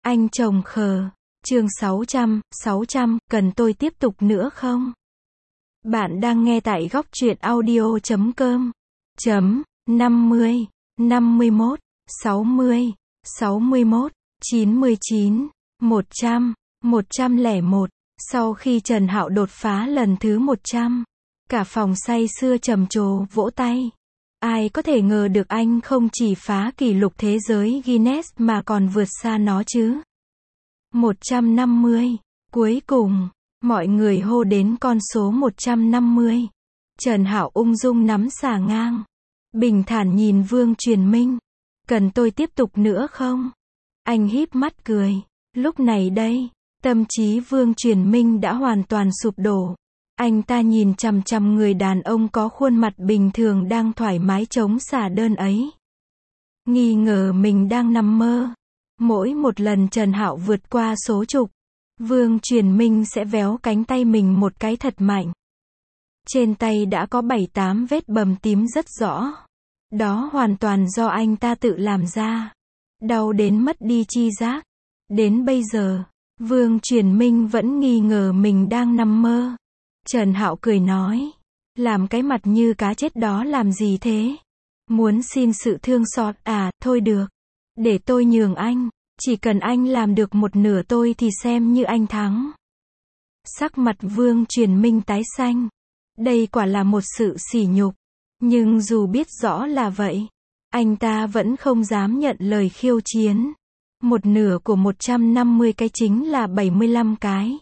Anh chồng khờ. Chương 600, cần tôi tiếp tục nữa không? Bạn đang nghe tại góc truyện audio.com. 50, 51, 60, 61, 99, 100, 101. Sau khi Trần Hạo đột phá lần thứ 100, cả phòng say sưa trầm trồ vỗ tay. Ai có thể ngờ được anh không chỉ phá kỷ lục thế giới Guinness mà còn vượt xa nó chứ? 150. Cuối cùng, mọi người hô đến con số 150. Trần Hạo ung dung nắm xà ngang, bình thản nhìn Vương Truyền Minh. Cần tôi tiếp tục nữa không? Anh híp mắt cười. Lúc này đây, tâm trí Vương Truyền Minh đã hoàn toàn sụp đổ. Anh ta nhìn chằm chằm người đàn ông có khuôn mặt bình thường đang thoải mái chống xà đơn ấy. Nghi ngờ mình đang nằm mơ. Mỗi một lần Trần Hạo vượt qua số chục, Vương Truyền Minh sẽ véo cánh tay mình một cái thật mạnh. Trên tay đã có 7-8 vết bầm tím rất rõ. Đó hoàn toàn do anh ta tự làm ra. Đau đến mất đi chi giác. Đến bây giờ, Vương Truyền Minh vẫn nghi ngờ mình đang nằm mơ. Trần Hạo cười nói, làm cái mặt như cá chết đó làm gì thế? Muốn xin sự thương xót à? Thôi được, để tôi nhường anh, chỉ cần anh làm được một nửa tôi thì xem như anh thắng. Sắc mặt Vương Truyền Minh tái xanh. Đây quả là một sự sỉ nhục. Nhưng dù biết rõ là vậy, anh ta vẫn không dám nhận lời khiêu chiến. Một nửa của 150 cái chính là 75 cái.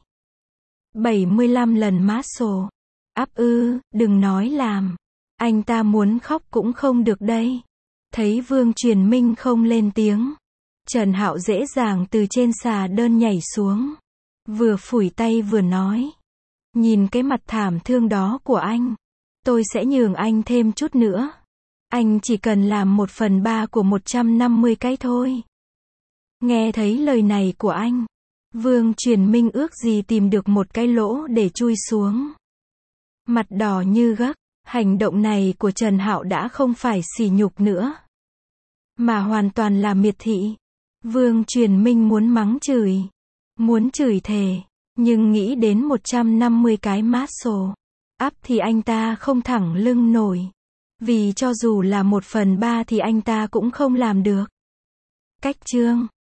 75 lần muscle up ư, đừng nói làm. Anh ta muốn khóc cũng không được đây. Thấy Vương Truyền Minh không lên tiếng, Trần Hạo dễ dàng từ trên xà đơn nhảy xuống. Vừa phủi tay vừa nói, nhìn cái mặt thảm thương đó của anh, tôi sẽ nhường anh thêm chút nữa. Anh chỉ cần làm 1/3 của 150 cái thôi. Nghe thấy lời này của anh, Vương Truyền Minh ước gì tìm được một cái lỗ để chui xuống. Mặt đỏ như gấc, hành động này của Trần Hạo đã không phải sỉ nhục nữa, mà hoàn toàn là miệt thị. Vương Truyền Minh muốn mắng chửi, muốn chửi thề, nhưng nghĩ đến 150 cái muscle up thì anh ta không thẳng lưng nổi. Vì cho dù là 1/3 thì anh ta cũng không làm được. Cách chương